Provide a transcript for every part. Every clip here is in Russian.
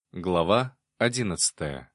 Глава 11.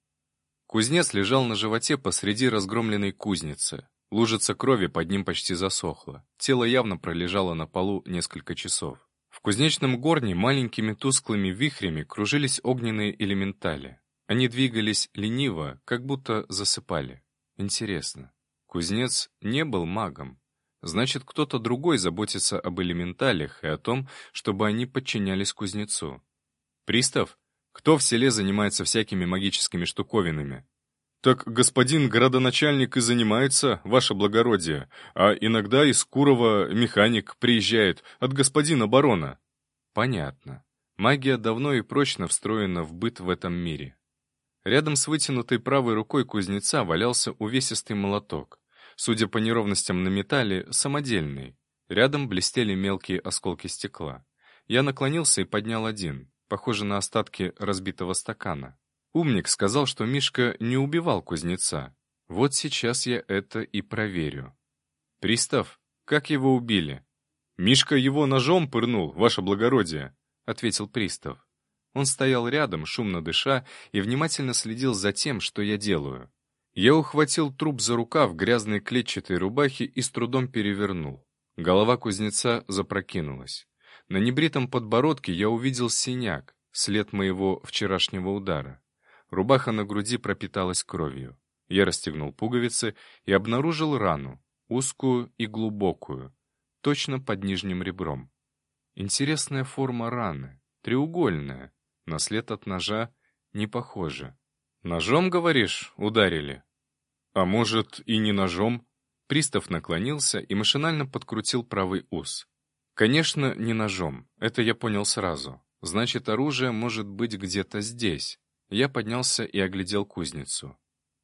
Кузнец лежал на животе посреди разгромленной кузницы. Лужица крови под ним почти засохла. Тело явно пролежало на полу несколько часов. В кузнечном горне маленькими тусклыми вихрями кружились огненные элементали. Они двигались лениво, как будто засыпали. Интересно, кузнец не был магом? Значит, кто-то другой заботится об элементалях и о том, чтобы они подчинялись кузнецу. «Пристав? Кто в селе занимается всякими магическими штуковинами?» «Так господин градоначальник и занимается, ваше благородие, а иногда из Курова механик приезжает от господина барона». «Понятно. Магия давно и прочно встроена в быт в этом мире». Рядом с вытянутой правой рукой кузнеца валялся увесистый молоток. Судя по неровностям на металле, самодельный. Рядом блестели мелкие осколки стекла. Я наклонился и поднял один, похожий на остатки разбитого стакана. Умник сказал, что Мишка не убивал кузнеца. Вот сейчас я это и проверю. «Пристав, как его убили?» «Мишка его ножом пырнул, ваше благородие», — ответил пристав. Он стоял рядом, шумно дыша, и внимательно следил за тем, что я делаю. Я ухватил труп за рукав грязной клетчатой рубахи и с трудом перевернул. Голова кузнеца запрокинулась. На небритом подбородке я увидел синяк, след моего вчерашнего удара. Рубаха на груди пропиталась кровью. Я расстегнул пуговицы и обнаружил рану, узкую и глубокую, точно под нижним ребром. Интересная форма раны, треугольная, на след от ножа не похоже. «Ножом, говоришь, ударили?» «А может, и не ножом?» Пристав наклонился и машинально подкрутил правый ус. «Конечно, не ножом, это я понял сразу. Значит, оружие может быть где-то здесь». Я поднялся и оглядел кузницу.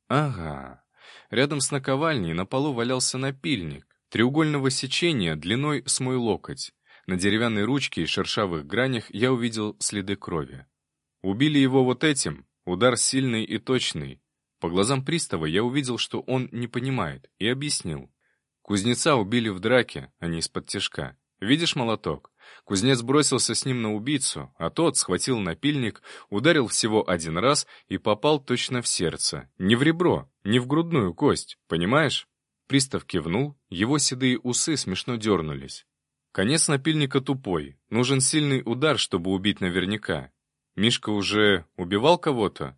Ага, рядом с наковальней на полу валялся напильник, треугольного сечения длиной с мой локоть. На деревянной ручке и шершавых гранях я увидел следы крови. Убили его вот этим, удар сильный и точный. По глазам пристава я увидел, что он не понимает, и объяснил. Кузнеца убили в драке, а не из-под тишка. Видишь молоток? Кузнец бросился с ним на убийцу, а тот схватил напильник, ударил всего один раз и попал точно в сердце. Не в ребро, не в грудную кость, понимаешь? Пристав кивнул, его седые усы смешно дернулись. Конец напильника тупой, нужен сильный удар, чтобы убить наверняка. Мишка уже убивал кого-то?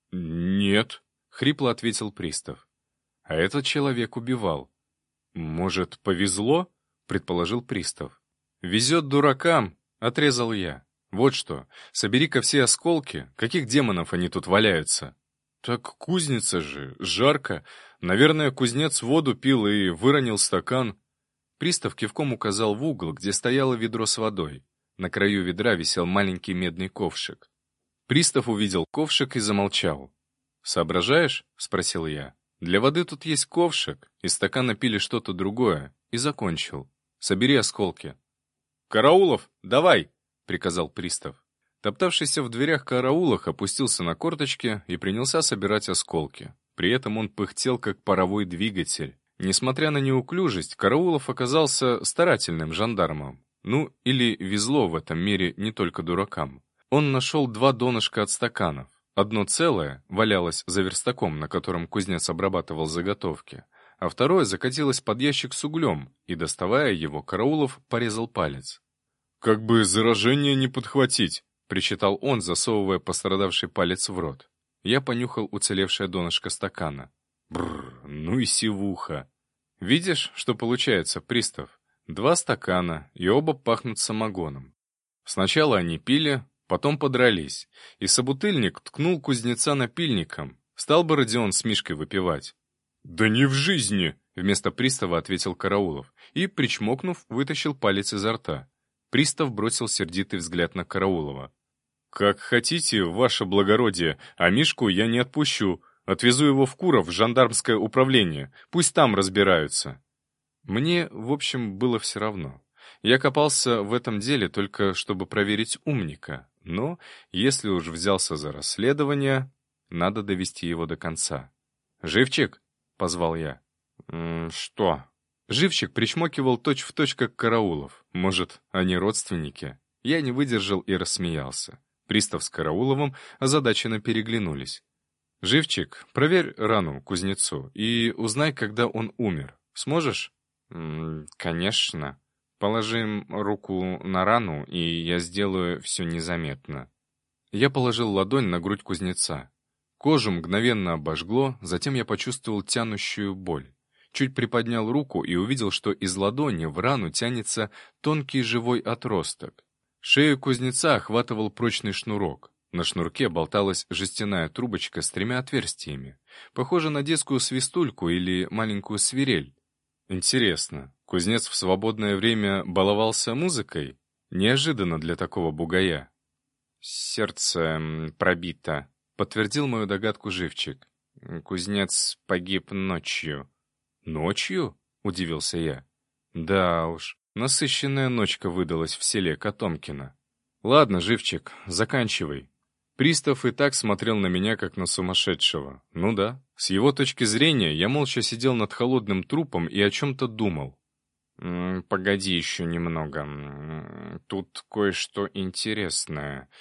Нет, хрипло ответил пристав. А этот человек убивал. Может, повезло? Предположил пристав. «Везет дуракам», — отрезал я. «Вот что, собери-ка все осколки, каких демонов они тут валяются?» «Так кузница же, жарко. Наверное, кузнец воду пил и выронил стакан». Пристав кивком указал в угол, где стояло ведро с водой. На краю ведра висел маленький медный ковшик. Пристав увидел ковшик и замолчал. «Соображаешь?» — спросил я. «Для воды тут есть ковшик, из стакана пили что-то другое». И закончил. «Собери осколки». «Караулов, давай!» — приказал пристав. Топтавшийся в дверях Караулов опустился на корточки и принялся собирать осколки. При этом он пыхтел, как паровой двигатель. Несмотря на неуклюжесть, Караулов оказался старательным жандармом. Ну, или везло в этом мире не только дуракам. Он нашел 2 донышка от стаканов. Одно целое валялось за верстаком, на котором кузнец обрабатывал заготовки, а второе закатилось под ящик с углем, и, доставая его, Караулов порезал палец. «Как бы заражение не подхватить», — причитал он, засовывая пострадавший палец в рот. Я понюхал уцелевшее донышко стакана. Бррр, ну и сивуха. «Видишь, что получается, пристав? 2 стакана, и оба пахнут самогоном. Сначала они пили, потом подрались, и собутыльник ткнул кузнеца напильником. Стал бы Родион с Мишкой выпивать?» «Да не в жизни!» — вместо пристава ответил Караулов и, причмокнув, вытащил палец изо рта. Пристав бросил сердитый взгляд на Караулова. «Как хотите, ваше благородие, а Мишку я не отпущу. Отвезу его в Куров, в жандармское управление. Пусть там разбираются». Мне, в общем, было все равно. Я копался в этом деле только чтобы проверить умника, но, если уж взялся за расследование, надо довести его до конца. «Живчик!» — позвал я. «Что?» Живчик причмокивал точь-в-точь, как Караулов. Может, они родственники? Я не выдержал и рассмеялся. Пристав с Карауловым озадаченно переглянулись. «Живчик, проверь рану кузнецу и узнай, когда он умер. Сможешь?» «Конечно. Положим руку на рану, и я сделаю все незаметно». Я положил ладонь на грудь кузнеца. Кожу мгновенно обожгло, затем я почувствовал тянущую боль. Чуть приподнял руку и увидел, что из ладони в рану тянется тонкий живой отросток. Шею кузнеца охватывал прочный шнурок. На шнурке болталась жестяная трубочка с 3 отверстиями. Похоже на детскую свистульку или маленькую свирель. Интересно, кузнец в свободное время баловался музыкой? Неожиданно для такого бугая. «Сердце пробито», — подтвердил мою догадку Живчик. «Кузнец погиб ночью». «Ночью?» — удивился я. «Да уж, насыщенная ночка выдалась в селе Котомкино. Ладно, Живчик, заканчивай». Пристав и так смотрел на меня, как на сумасшедшего. Ну да, с его точки зрения я молча сидел над холодным трупом и о чем-то думал. «Погоди еще немного. Тут кое-что интересное.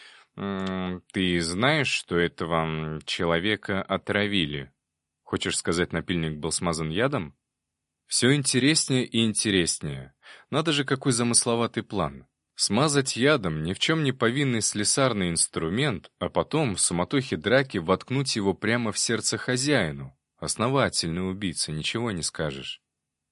Ты знаешь, что этого человека отравили? Хочешь сказать, напильник был смазан ядом?» Все интереснее и интереснее. Надо же, какой замысловатый план. Смазать ядом ни в чем не повинный слесарный инструмент, а потом в суматохе драки воткнуть его прямо в сердце хозяину. Основательный убийца, ничего не скажешь.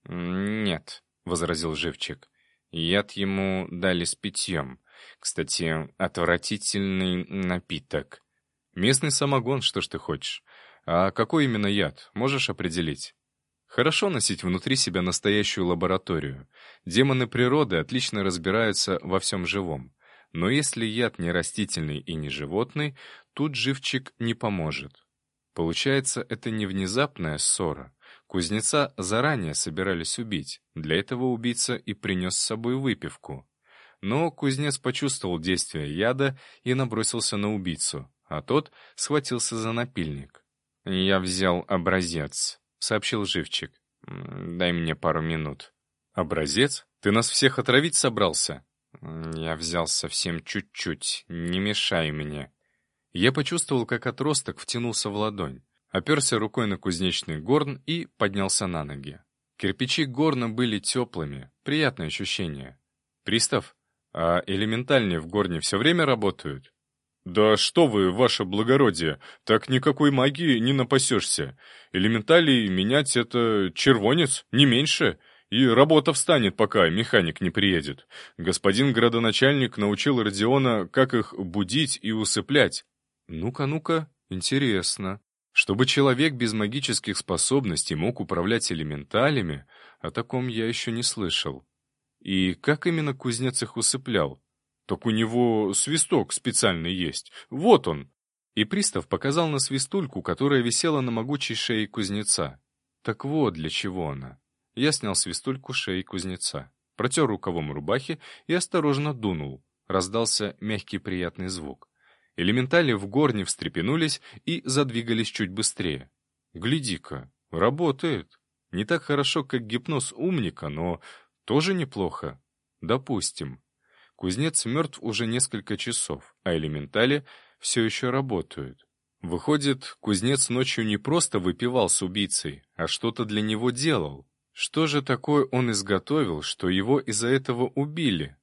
«Нет», — возразил Живчик. «Яд ему дали с питьем. Кстати, отвратительный напиток. Местный самогон, что ж ты хочешь. А какой именно яд, можешь определить?» Хорошо носить внутри себя настоящую лабораторию. Демоны природы отлично разбираются во всем живом. Но если яд не растительный и не животный, тут Живчик не поможет. Получается, это не внезапная ссора. Кузнеца заранее собирались убить. Для этого убийца и принес с собой выпивку. Но кузнец почувствовал действие яда и набросился на убийцу, а тот схватился за напильник. «Я взял образец», — сообщил Живчик. «Дай мне пару минут». «Образец? Ты нас всех отравить собрался?» «Я взял совсем чуть-чуть, не мешай мне». Я почувствовал, как отросток втянулся в ладонь, оперся рукой на кузнечный горн и поднялся на ноги. Кирпичи горна были теплыми, приятное ощущение. «Пристав, а элементальные в горне все время работают?» «Да что вы, ваше благородие, так никакой магии не напасешься. Элементалей менять — это червонец, не меньше, и работа встанет, пока механик не приедет. Господин градоначальник научил Родиона, как их будить и усыплять». «Ну-ка, ну-ка, интересно. Чтобы человек без магических способностей мог управлять элементалями, о таком я еще не слышал. И как именно кузнец их усыплял? Так у него свисток специальный есть. Вот он!» И пристав показал на свистульку, которая висела на могучей шее кузнеца. Так вот для чего она. Я снял свистульку с шеи кузнеца, протер рукавом рубахи и осторожно дунул. Раздался мягкий приятный звук. Элементали в горне встрепенулись и задвигались чуть быстрее. Гляди-ка, работает. Не так хорошо, как гипноз умника, но тоже неплохо. Допустим. Кузнец мертв уже несколько часов, а элементали все еще работают. Выходит, кузнец ночью не просто выпивал с убийцей, а что-то для него делал. Что же такое он изготовил, что его из-за этого убили?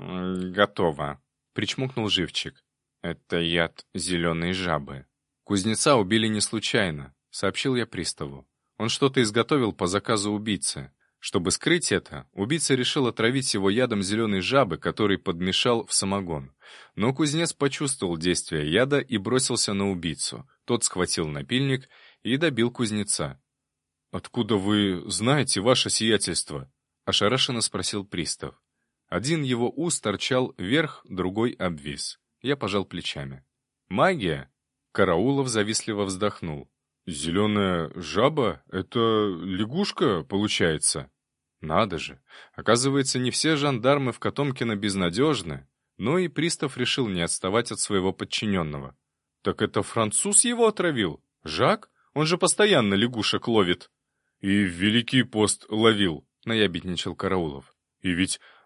«Готово», — причмокнул Живчик. «Это яд зеленой жабы». «Кузнеца убили не случайно», — сообщил я приставу. «Он что-то изготовил по заказу убийцы. Чтобы скрыть это, убийца решил отравить его ядом зеленой жабы, который подмешал в самогон. Но кузнец почувствовал действие яда и бросился на убийцу. Тот схватил напильник и добил кузнеца». «Откуда вы знаете ваше сиятельство?» — ошарашенно спросил пристав. Один его ус торчал вверх, другой обвис. Я пожал плечами. «Магия?» Караулов завистливо вздохнул. «Зеленая жаба? Это лягушка, получается?» Надо же. Оказывается, не все жандармы в Котомкино безнадежны. Но и пристав решил не отставать от своего подчиненного. «Так это француз его отравил? Жак? Он же постоянно лягушек ловит». «И в Великий пост ловил», — наябедничал Караулов. «И ведь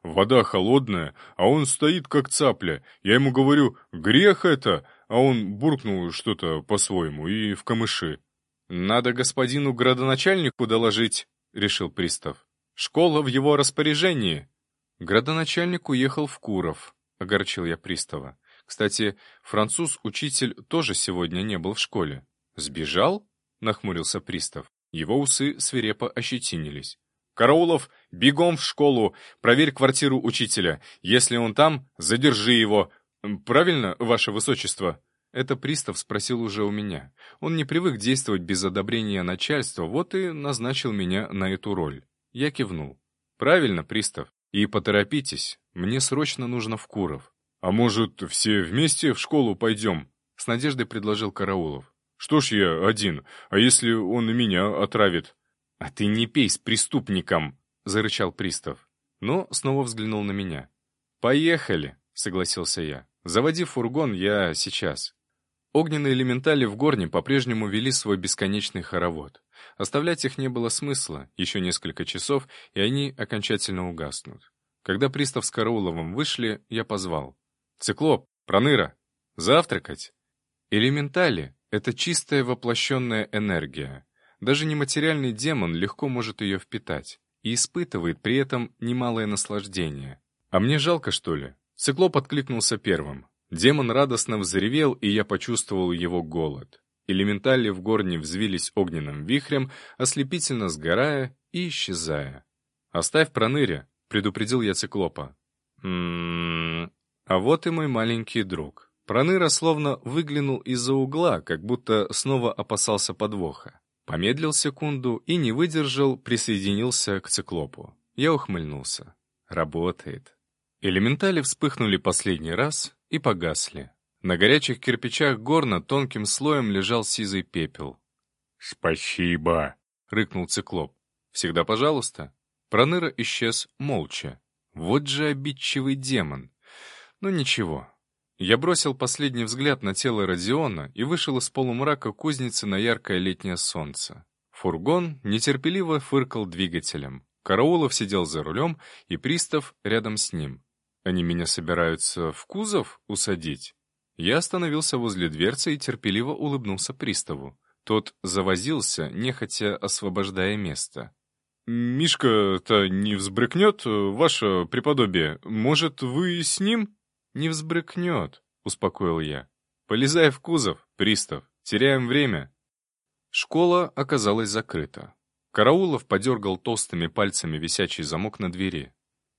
Вода холодная, а он стоит как цапля. Я ему говорю, грех это, а он буркнул что-то по-своему и в камыши. «Надо господину градоначальнику доложить», — решил пристав. «Школа в его распоряжении». Градоначальник уехал в Куров, — огорчил я пристава. Кстати, француз-учитель тоже сегодня не был в школе. «Сбежал?» — нахмурился пристав. Его усы свирепо ощетинились. «Караулов, бегом в школу! Проверь квартиру учителя. Если он там, задержи его. Правильно, ваше высочество?» Это пристав спросил уже у меня. Он не привык действовать без одобрения начальства, вот и назначил меня на эту роль. Я кивнул. «Правильно, пристав. И поторопитесь, мне срочно нужно в Куров». «А может, все вместе в школу пойдем?» — с надеждой предложил Караулов. «Что ж я один, а если он и меня отравит?» «А ты не пей с преступником!» — зарычал пристав. Но снова взглянул на меня. «Поехали!» — согласился я. «Заводи фургон, я сейчас». Огненные элементали в горне по-прежнему вели свой бесконечный хоровод. Оставлять их не было смысла, еще несколько часов, и они окончательно угаснут. Когда пристав с Карауловым вышли, я позвал. «Циклоп, Проныра, завтракать!» Элементали — это чистая воплощенная энергия. Даже нематериальный демон легко может ее впитать и испытывает при этом немалое наслаждение. А мне жалко, что ли? Циклоп откликнулся первым. Демон радостно взревел, и я почувствовал его голод. Элементали в горне взвились огненным вихрем, ослепительно сгорая и исчезая. «Оставь Проныря», — предупредил я Циклопа. А вот и мой маленький друг. Проныра словно выглянул из-за угла, как будто снова опасался подвоха. Помедлил секунду и не выдержал, присоединился к Циклопу. Я ухмыльнулся. Работает. Элементали вспыхнули последний раз и погасли. На горячих кирпичах горна тонким слоем лежал сизый пепел. «Спасибо!» — рыкнул Циклоп. «Всегда пожалуйста». Проныра исчез молча. Вот же обидчивый демон. Ну ничего. Я бросил последний взгляд на тело Родиона и вышел из полумрака кузницы на яркое летнее солнце. Фургон нетерпеливо фыркал двигателем. Караулов сидел за рулем, и пристав рядом с ним. Они меня собираются в кузов усадить? Я остановился возле дверцы и терпеливо улыбнулся приставу. Тот завозился, нехотя освобождая место. «Мишка-то не взбрыкнет, ваше преподобие? Может, вы с ним?» «Не взбрыкнет», — успокоил я. «Полезай в кузов, пристав, теряем время». Школа оказалась закрыта. Караулов подергал толстыми пальцами висячий замок на двери.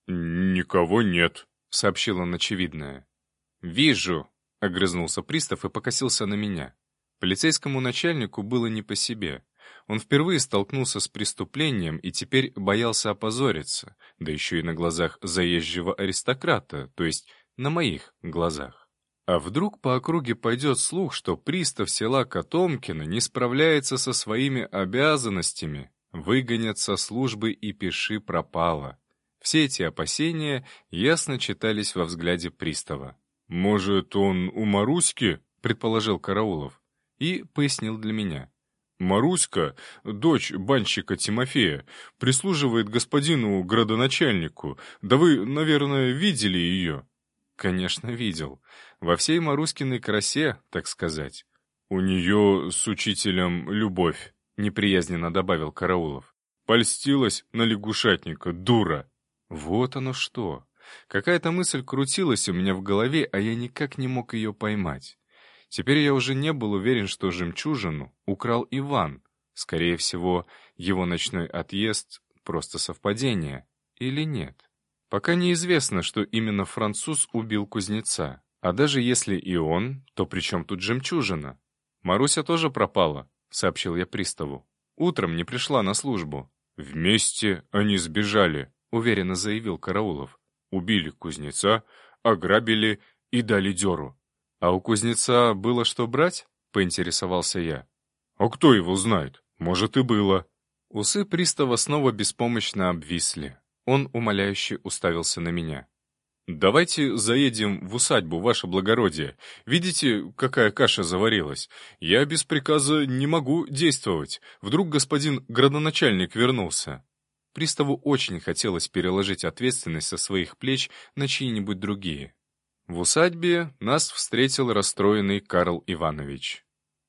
«Никого нет», — сообщил он очевидное. «Вижу», — огрызнулся пристав и покосился на меня. Полицейскому начальнику было не по себе. Он впервые столкнулся с преступлением и теперь боялся опозориться, да еще и на глазах заезжего аристократа, то есть на моих глазах. А вдруг по округе пойдет слух, что пристав села Котомкино не справляется со своими обязанностями, выгонят со службы и пиши пропало. Все эти опасения ясно читались во взгляде пристава. «Может, он у Маруськи?» — предположил Караулов. И пояснил для меня. «Маруська, дочь банщика Тимофея, прислуживает господину градоначальнику. Да вы, наверное, видели ее?» «Конечно, видел. Во всей Маруськиной красе, так сказать». «У нее с учителем любовь», — неприязненно добавил Караулов. «Польстилась на лягушатника, дура». Вот оно что. Какая-то мысль крутилась у меня в голове, а я никак не мог ее поймать. Теперь я уже не был уверен, что жемчужину украл Иван. Скорее всего, его ночной отъезд — просто совпадение. Или нет? Пока неизвестно, что именно француз убил кузнеца. А даже если и он, то при чем тут жемчужина? «Маруся тоже пропала», — сообщил я приставу. «Утром не пришла на службу». «Вместе они сбежали», — уверенно заявил Караулов. «Убили кузнеца, ограбили и дали дёру». «А у кузнеца было что брать?» — поинтересовался я. «А кто его знает? Может, и было». Усы пристава снова беспомощно обвисли. Он умоляюще уставился на меня. «Давайте заедем в усадьбу, ваше благородие. Видите, какая каша заварилась? Я без приказа не могу действовать. Вдруг господин градоначальник вернулся». Приставу очень хотелось переложить ответственность со своих плеч на чьи-нибудь другие. В усадьбе нас встретил расстроенный Карл Иванович.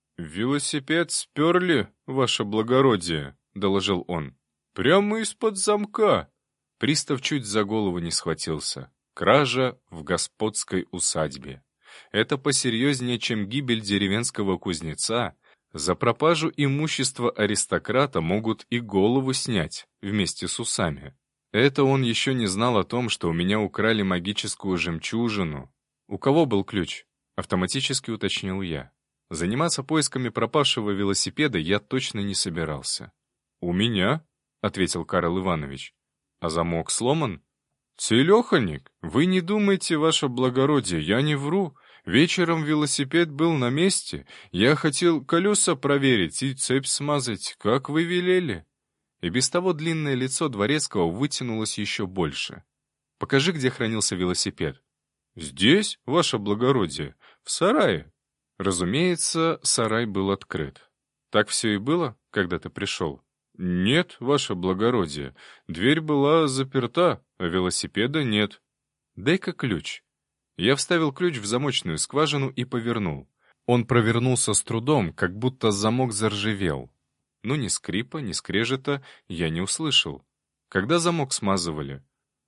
«Велосипед сперли, ваше благородие», — доложил он. «Прямо из-под замка». Пристав чуть за голову не схватился. Кража в господской усадьбе. Это посерьезнее, чем гибель деревенского кузнеца. За пропажу имущества аристократа могут и голову снять вместе с усами. Это он еще не знал о том, что у меня украли магическую жемчужину. «У кого был ключ?» — автоматически уточнил я. Заниматься поисками пропавшего велосипеда я точно не собирался. «У меня?» — ответил Карл Иванович. «А замок сломан?» «Целеханик, вы не думайте, ваше благородие, я не вру. Вечером велосипед был на месте. Я хотел колеса проверить и цепь смазать, как вы велели». И без того длинное лицо дворецкого вытянулось еще больше. «Покажи, где хранился велосипед». «Здесь, ваше благородие, в сарае». Разумеется, сарай был открыт. Так все и было, когда ты пришел? «Нет, ваше благородие, дверь была заперта, а велосипеда нет». «Дай-ка ключ». Я вставил ключ в замочную скважину и повернул. Он провернулся с трудом, как будто замок заржавел. Но ни скрипа, ни скрежета я не услышал. Когда замок смазывали?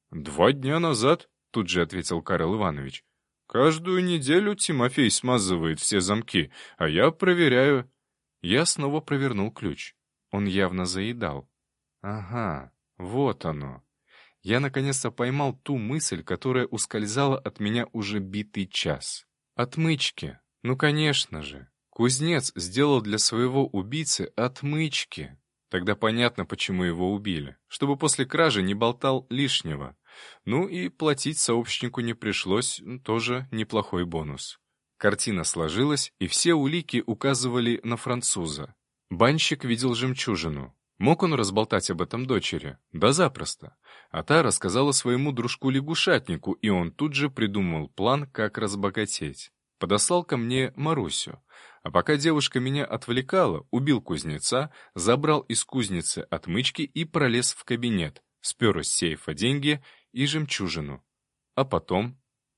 2 дня назад, тут же ответил Карл Иванович. «Каждую неделю Тимофей смазывает все замки, а я проверяю». Я снова провернул ключ. Он явно заедал. Ага, вот оно. Я наконец-то поймал ту мысль, которая ускользала от меня уже битый час. Отмычки. Ну, конечно же. Кузнец сделал для своего убийцы отмычки. Тогда понятно, почему его убили. Чтобы после кражи не болтал лишнего. Ну и платить сообщнику не пришлось, тоже неплохой бонус. Картина сложилась, и все улики указывали на француза. Банщик видел жемчужину. Мог он разболтать об этом дочери? Да запросто. А та рассказала своему дружку-лягушатнику, и он тут же придумал план, как разбогатеть. Подослал ко мне Марусю. А пока девушка меня отвлекала, убил кузнеца, забрал из кузницы отмычки и пролез в кабинет, спер из сейфа деньги и жемчужину. А потом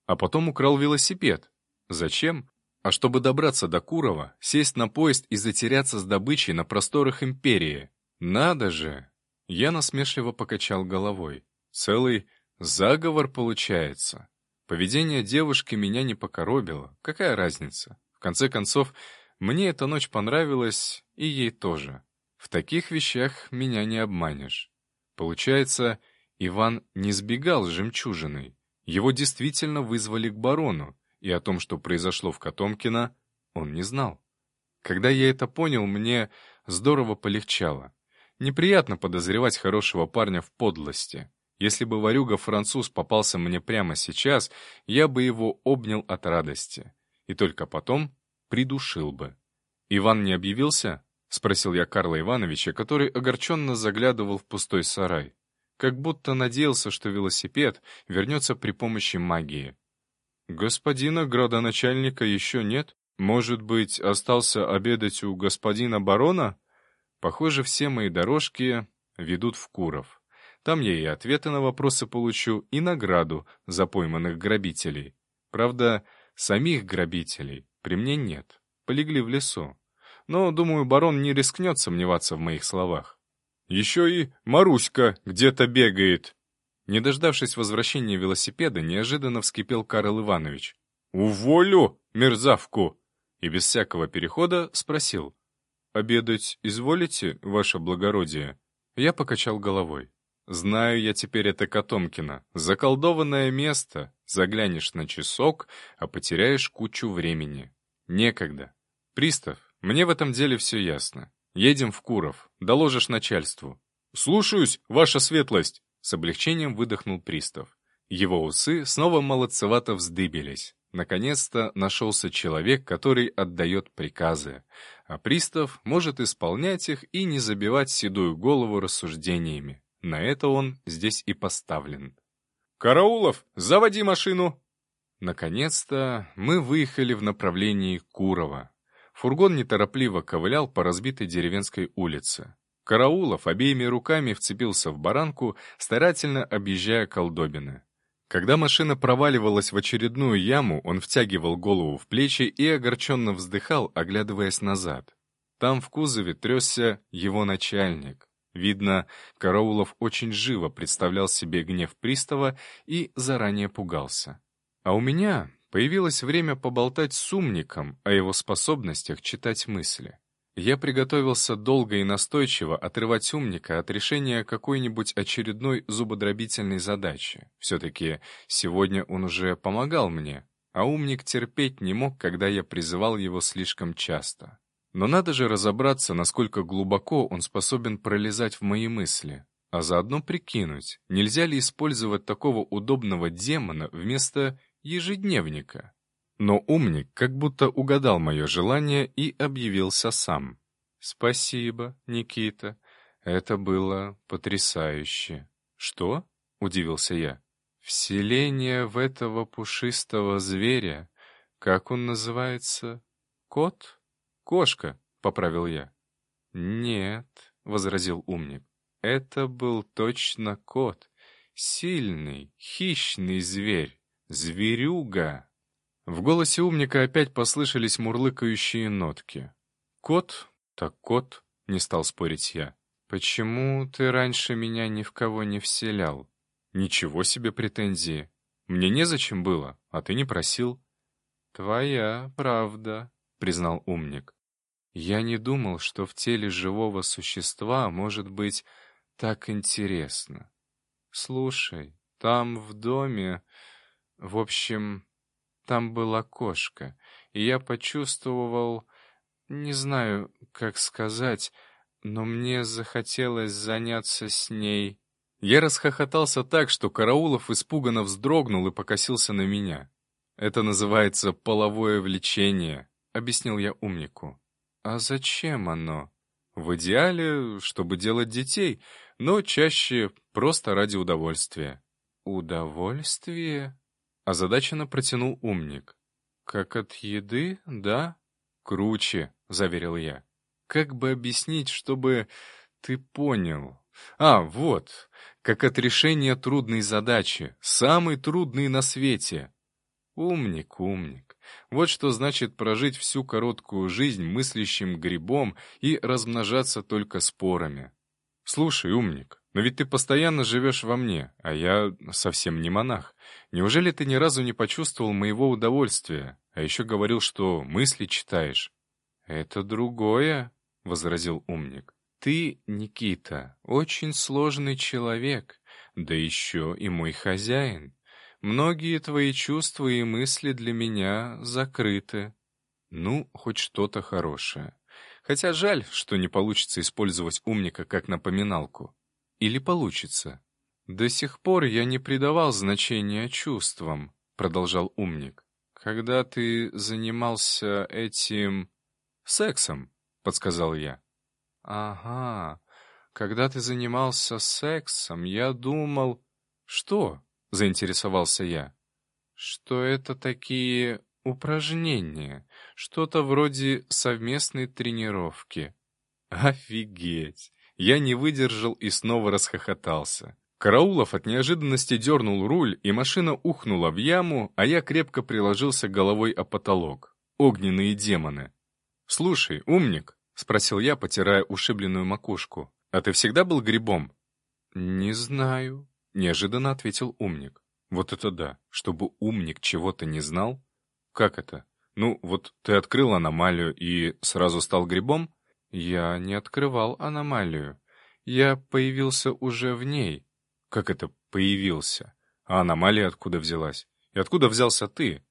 украл велосипед. Зачем? А чтобы добраться до Курова, сесть на поезд и затеряться с добычей на просторах империи. Надо же! Я насмешливо покачал головой. Целый заговор получается. Поведение девушки меня не покоробило. Какая разница? В конце концов, мне эта ночь понравилась, и ей тоже. В таких вещах меня не обманешь. Получается, Иван не сбегал с жемчужиной. Его действительно вызвали к барону, и о том, что произошло в Котомкино, он не знал. Когда я это понял, мне здорово полегчало. Неприятно подозревать хорошего парня в подлости. Если бы ворюга-француз попался мне прямо сейчас, я бы его обнял от радости. И только потом придушил бы. «Иван не объявился?» — спросил я Карла Ивановича, который огорченно заглядывал в пустой сарай. Как будто надеялся, что велосипед вернется при помощи магии. «Господина градоначальника еще нет? Может быть, остался обедать у господина барона?» Похоже, все мои дорожки ведут в Куров. Там я и ответы на вопросы получу, и награду за пойманных грабителей. Правда, самих грабителей при мне нет. Полегли в лесу. Но, думаю, барон не рискнет сомневаться в моих словах. «Еще и Маруська где-то бегает». Не дождавшись возвращения велосипеда, неожиданно вскипел Карл Иванович. «Уволю мерзавку!» И без всякого перехода спросил. «Обедать изволите, ваше благородие?» Я покачал головой. «Знаю я теперь это Котомкино. Заколдованное место. Заглянешь на часок, а потеряешь кучу времени. Некогда. Пристав, мне в этом деле все ясно. Едем в Куров. Доложишь начальству». «Слушаюсь, ваша светлость!» С облегчением выдохнул пристав. Его усы снова молодцевато вздыбились. Наконец-то нашелся человек, который отдает приказы, а пристав может исполнять их и не забивать седую голову рассуждениями. На это он здесь и поставлен. «Караулов, заводи машину!» Наконец-то мы выехали в направлении Курова. Фургон неторопливо ковылял по разбитой деревенской улице. Караулов обеими руками вцепился в баранку, старательно объезжая колдобины. Когда машина проваливалась в очередную яму, он втягивал голову в плечи и огорченно вздыхал, оглядываясь назад. Там в кузове трясся его начальник. Видно, Караулов очень живо представлял себе гнев пристава и заранее пугался. А у меня появилось время поболтать с умником о его способностях читать мысли. Я приготовился долго и настойчиво отрывать умника от решения какой-нибудь очередной зубодробительной задачи. Все-таки сегодня он уже помогал мне, а умник терпеть не мог, когда я призывал его слишком часто. Но надо же разобраться, насколько глубоко он способен пролезать в мои мысли, а заодно прикинуть, нельзя ли использовать такого удобного демона вместо ежедневника. Но умник как будто угадал мое желание и объявился сам. «Спасибо, Никита. Это было потрясающе». «Что?» — удивился я. «Вселение в этого пушистого зверя. Как он называется? Кот?» «Кошка», — поправил я. «Нет», — возразил умник. «Это был точно кот. Сильный, хищный зверь. Зверюга». В голосе умника опять послышались мурлыкающие нотки. «Кот, так кот», — не стал спорить я. «Почему ты раньше меня ни в кого не вселял?» «Ничего себе претензии. Мне незачем было, а ты не просил». «Твоя правда», — признал умник. «Я не думал, что в теле живого существа может быть так интересно. Слушай, там в доме... В общем... Там была кошка, и я почувствовал, не знаю, как сказать, но мне захотелось заняться с ней». Я расхохотался так, что Караулов испуганно вздрогнул и покосился на меня. «Это называется половое влечение», — объяснил я умнику. «А зачем оно?» «В идеале, чтобы делать детей, но чаще просто ради удовольствия». «Удовольствие?» — озадаченно протянул умник. «Как от еды, да?» «Круче», — заверил я. «Как бы объяснить, чтобы ты понял?» Вот, как от решения трудной задачи, самой трудной на свете». «Умник, умник. Вот что значит прожить всю короткую жизнь мыслящим грибом и размножаться только спорами». «Слушай, умник, но ведь ты постоянно живешь во мне, а я совсем не монах. Неужели ты ни разу не почувствовал моего удовольствия, а еще говорил, что мысли читаешь?» «Это другое», — возразил умник. «Ты, Никита, очень сложный человек, да еще и мой хозяин. Многие твои чувства и мысли для меня закрыты». Ну, хоть что-то хорошее. Хотя жаль, что не получится использовать умника как напоминалку. Или получится? «До сих пор я не придавал значения чувствам», — продолжал умник. «Когда ты занимался этим... сексом», — подсказал я. «Ага, когда ты занимался сексом, я думал...» «Что?» — заинтересовался я. «Что это такие упражнения, что-то вроде совместной тренировки». «Офигеть!» Я не выдержал и снова расхохотался. Караулов от неожиданности дернул руль, и машина ухнула в яму, а я крепко приложился головой о потолок. Огненные демоны. «Слушай, умник», — спросил я, потирая ушибленную макушку, — «а ты всегда был грибом?» «Не знаю», — неожиданно ответил умник. «Вот это да, чтобы умник чего-то не знал?» «Как это? Ну, вот ты открыл аномалию и сразу стал грибом?» «Я не открывал аномалию. Я появился уже в ней». «Как это появился? А аномалия откуда взялась? И откуда взялся ты?»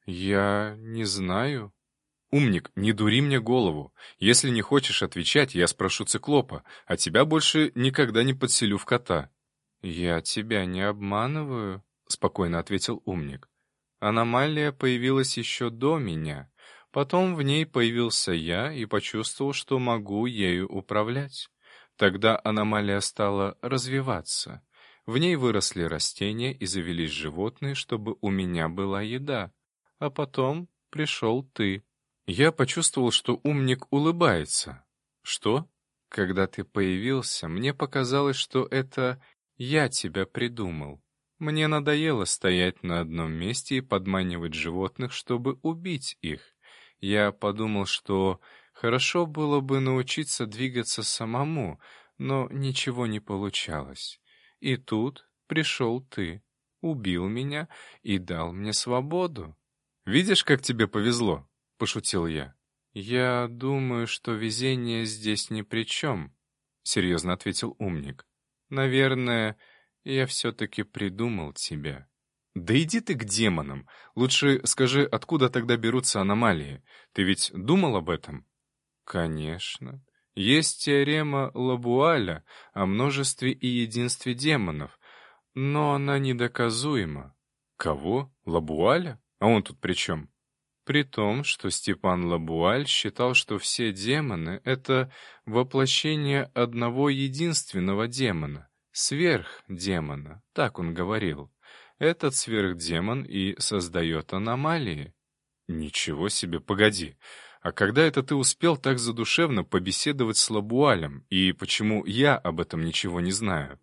«Я не знаю». «Умник, не дури мне голову. Если не хочешь отвечать, я спрошу циклопа, а тебя больше никогда не подселю в кота». «Я тебя не обманываю», — спокойно ответил умник. «Аномалия появилась еще до меня. Потом в ней появился я и почувствовал, что могу ею управлять. Тогда аномалия стала развиваться. В ней выросли растения и завелись животные, чтобы у меня была еда. А потом пришел ты». Я почувствовал, что умник улыбается. «Что? Когда ты появился, мне показалось, что это я тебя придумал. Мне надоело стоять на одном месте и подманивать животных, чтобы убить их. Я подумал, что хорошо было бы научиться двигаться самому, но ничего не получалось. И тут пришел ты, убил меня и дал мне свободу. «Видишь, как тебе повезло?» — пошутил я. «Я думаю, что везение здесь ни при чем», — серьезно ответил умник. «Наверное, я все-таки придумал тебя». «Да иди ты к демонам! Лучше скажи, откуда тогда берутся аномалии? Ты ведь думал об этом?» «Конечно. Есть теорема Лабуаля о множестве и единстве демонов, но она недоказуема». «Кого? Лабуаля? А он тут при чем?» При том, что Степан Лабуаль считал, что все демоны — это воплощение одного единственного демона, сверхдемона, так он говорил. Этот сверхдемон и создает аномалии. Ничего себе, погоди. А когда это ты успел так задушевно побеседовать с Лабуалем, и почему я об этом ничего не знаю?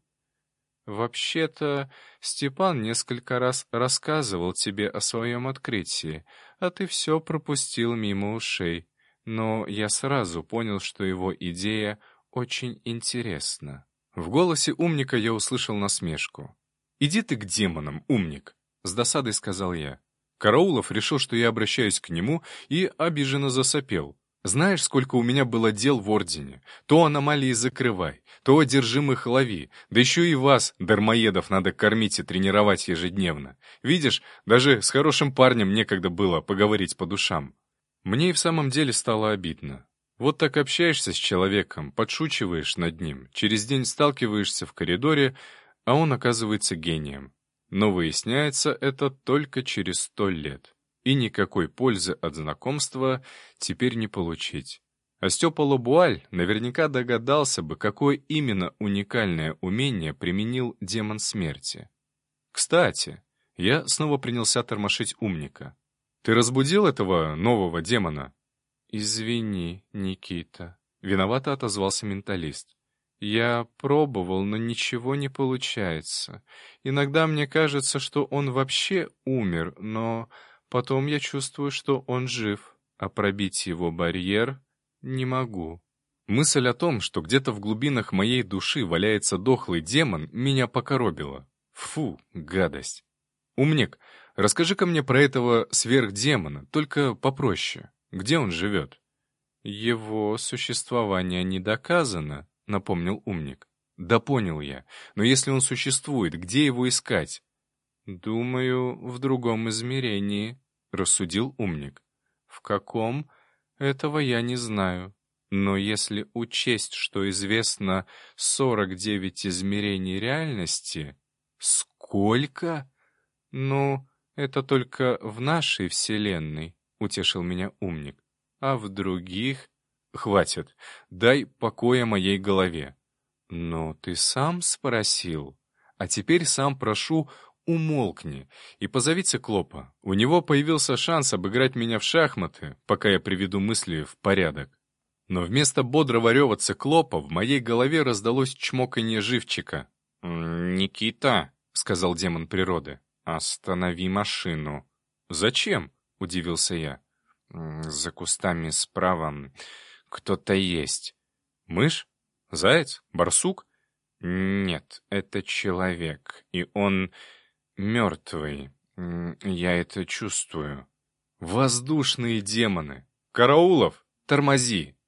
«Вообще-то, Степан несколько раз рассказывал тебе о своем открытии, а ты все пропустил мимо ушей. Но я сразу понял, что его идея очень интересна». В голосе умника я услышал насмешку. «Иди ты к демонам, умник!» — с досадой сказал я. Караулов решил, что я обращаюсь к нему, и обиженно засопел. «Знаешь, сколько у меня было дел в Ордене? То аномалии закрывай, то одержимых лови, да еще и вас, дармоедов, надо кормить и тренировать ежедневно. Видишь, даже с хорошим парнем некогда было поговорить по душам». Мне и в самом деле стало обидно. Вот так общаешься с человеком, подшучиваешь над ним, через день сталкиваешься в коридоре, а он оказывается гением. Но выясняется это только через 100 лет. И никакой пользы от знакомства теперь не получить. А Степа Лабуаль наверняка догадался бы, какое именно уникальное умение применил демон смерти. Кстати, я снова принялся тормошить умника. «Ты разбудил этого нового демона?» «Извини, Никита», — виновато отозвался менталист. «Я пробовал, но ничего не получается. Иногда мне кажется, что он вообще умер, но потом я чувствую, что он жив, а пробить его барьер не могу». Мысль о том, что где-то в глубинах моей души валяется дохлый демон, меня покоробила. Фу, гадость. «Умник, расскажи-ка мне про этого сверхдемона, только попроще. Где он живет?» «Его существование не доказано», — напомнил умник. «Да понял я. Но если он существует, где его искать?» «Думаю, в другом измерении», — рассудил умник. «В каком? Этого я не знаю. Но если учесть, что известно 49 измерений реальности...» «Сколько?» «Ну, это только в нашей Вселенной», — утешил меня умник. «А в других...» «Хватит, дай покоя моей голове». «Но ты сам спросил. А теперь сам прошу, умолкни и позови циклопа. У него появился шанс обыграть меня в шахматы, пока я приведу мысли в порядок». Но вместо бодрого рева циклопа в моей голове раздалось чмоканье живчика. «Никита», — сказал демон природы, — «останови машину». «Зачем?» — удивился я. «За кустами справа кто-то есть». «Мышь? Заяц? Барсук?» «Нет, это человек, и он мертвый. Я это чувствую». «Воздушные демоны! Караулов, тормози!»